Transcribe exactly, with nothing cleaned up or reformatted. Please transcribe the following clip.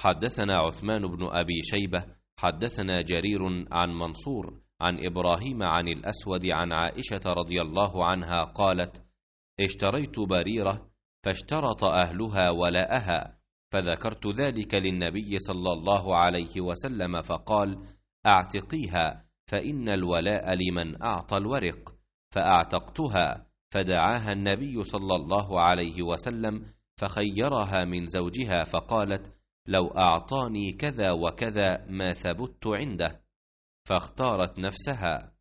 حدثنا عثمان بن أبي شيبة حدثنا جرير عن منصور عن إبراهيم عن الأسود عن عائشة رضي الله عنها قالت: اشتريت بريرة فاشترط أهلها ولاءها، فذكرت ذلك للنبي صلى الله عليه وسلم فقال: اعتقيها فإن الولاء لمن أعطى الورق، فأعتقتها، فدعاها النبي صلى الله عليه وسلم فخيرها من زوجها، فقالت: لو أعطاني كذا وكذا ما ثبت عنده، فاختارت نفسها.